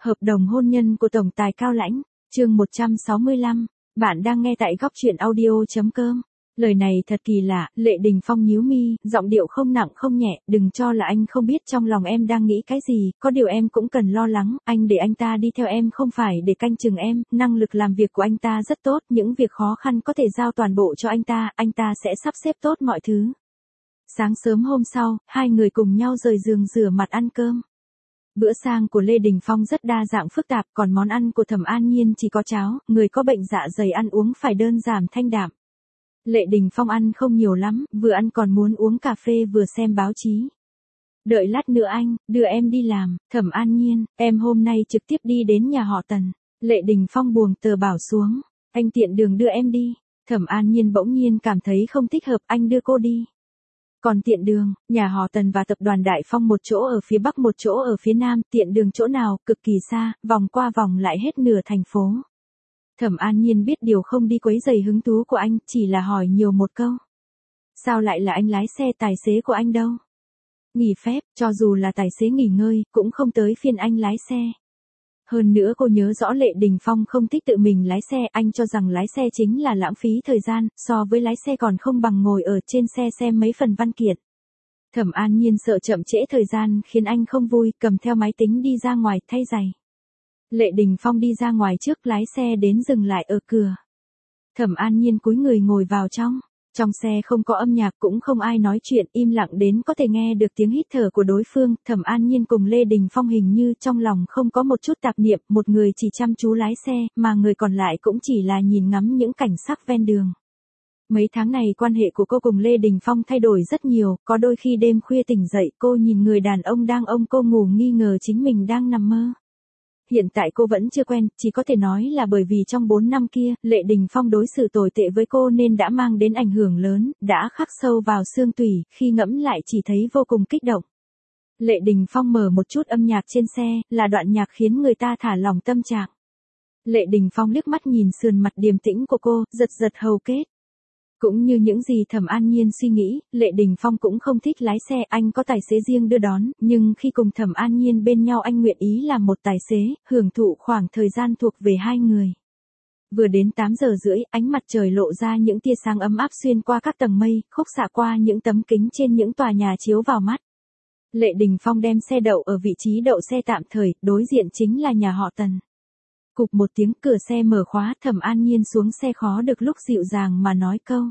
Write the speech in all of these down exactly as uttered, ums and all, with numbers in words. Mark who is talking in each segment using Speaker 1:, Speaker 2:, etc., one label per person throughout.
Speaker 1: Hợp đồng hôn nhân của Tổng tài Cao Lãnh, chương một trăm sáu mươi lăm, bạn đang nghe tại góc truyện audio chấm com. Lời này thật kỳ lạ, Lệ Đình Phong nhíu mi, giọng điệu không nặng không nhẹ, đừng cho là anh không biết trong lòng em đang nghĩ cái gì, có điều em cũng cần lo lắng, anh để anh ta đi theo em không phải để canh chừng em, năng lực làm việc của anh ta rất tốt, những việc khó khăn có thể giao toàn bộ cho anh ta, anh ta sẽ sắp xếp tốt mọi thứ. Sáng sớm hôm sau, hai người cùng nhau rời giường rửa mặt ăn cơm. Bữa sáng của Lê Đình Phong rất đa dạng phức tạp, còn món ăn của Thẩm An Nhiên chỉ có cháo, người có bệnh dạ dày ăn uống phải đơn giản thanh đạm. Lệ Đình Phong ăn không nhiều lắm, vừa ăn còn muốn uống cà phê vừa xem báo chí. Đợi lát nữa anh, đưa em đi làm, Thẩm An Nhiên, em hôm nay trực tiếp đi đến nhà họ Tần. Lệ Đình Phong buông tờ bảo xuống, anh tiện đường đưa em đi. Thẩm An Nhiên bỗng nhiên cảm thấy không thích hợp, anh đưa cô đi. Còn tiện đường, nhà họ Tần và tập đoàn Đại Phong một chỗ ở phía Bắc một chỗ ở phía Nam, tiện đường chỗ nào, cực kỳ xa, vòng qua vòng lại hết nửa thành phố. Thẩm An Nhiên biết điều không đi quấy rầy hứng thú của anh, chỉ là hỏi nhiều một câu. Sao lại là anh lái xe, tài xế của anh đâu? Nghỉ phép, cho dù là tài xế nghỉ ngơi, cũng không tới phiên anh lái xe. Hơn nữa cô nhớ rõ Lệ Đình Phong không thích tự mình lái xe, anh cho rằng lái xe chính là lãng phí thời gian, so với lái xe còn không bằng ngồi ở trên xe xem mấy phần văn kiện. Thẩm An Nhiên sợ chậm trễ thời gian khiến anh không vui, cầm theo máy tính đi ra ngoài thay giày. Lệ Đình Phong đi ra ngoài trước lái xe đến dừng lại ở cửa. Thẩm An Nhiên cúi người ngồi vào trong. Trong xe không có âm nhạc cũng không ai nói chuyện, im lặng đến có thể nghe được tiếng hít thở của đối phương. Thẩm An Nhiên cùng Lê Đình Phong hình như trong lòng không có một chút tạp niệm, một người chỉ chăm chú lái xe, mà người còn lại cũng chỉ là nhìn ngắm những cảnh sắc ven đường. Mấy tháng này quan hệ của cô cùng Lê Đình Phong thay đổi rất nhiều, có đôi khi đêm khuya tỉnh dậy cô nhìn người đàn ông đang ôm cô ngủ nghi ngờ chính mình đang nằm mơ. Hiện tại cô vẫn chưa quen, chỉ có thể nói là bởi vì trong bốn năm kia, Lệ Đình Phong đối xử tồi tệ với cô nên đã mang đến ảnh hưởng lớn, đã khắc sâu vào xương tủy, khi ngẫm lại chỉ thấy vô cùng kích động. Lệ Đình Phong mở một chút âm nhạc trên xe, là đoạn nhạc khiến người ta thả lỏng tâm trạng. Lệ Đình Phong liếc mắt nhìn sườn mặt điềm tĩnh của cô, giật giật hầu kết. Cũng như những gì Thẩm An Nhiên suy nghĩ, Lệ Đình Phong cũng không thích lái xe, anh có tài xế riêng đưa đón, nhưng khi cùng Thẩm An Nhiên bên nhau anh nguyện ý làm một tài xế, hưởng thụ khoảng thời gian thuộc về hai người. Vừa đến tám giờ rưỡi, ánh mặt trời lộ ra những tia sáng ấm áp xuyên qua các tầng mây, khúc xạ qua những tấm kính trên những tòa nhà chiếu vào mắt. Lệ Đình Phong đem xe đậu ở vị trí đậu xe tạm thời, đối diện chính là nhà họ Tần. Cục một tiếng, cửa xe mở khóa, Thẩm An Nhiên xuống xe khó được lúc dịu dàng mà nói câu.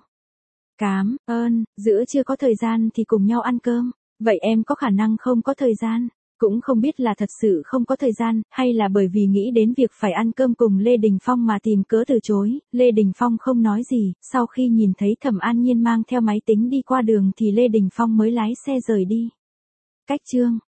Speaker 1: Cám ơn, giữa chưa có thời gian thì cùng nhau ăn cơm, vậy em có khả năng không có thời gian, cũng không biết là thật sự không có thời gian, hay là bởi vì nghĩ đến việc phải ăn cơm cùng Lê Đình Phong mà tìm cớ từ chối. Lê Đình Phong không nói gì, sau khi nhìn thấy Thẩm An Nhiên mang theo máy tính đi qua đường thì Lê Đình Phong mới lái xe rời đi. Cách chương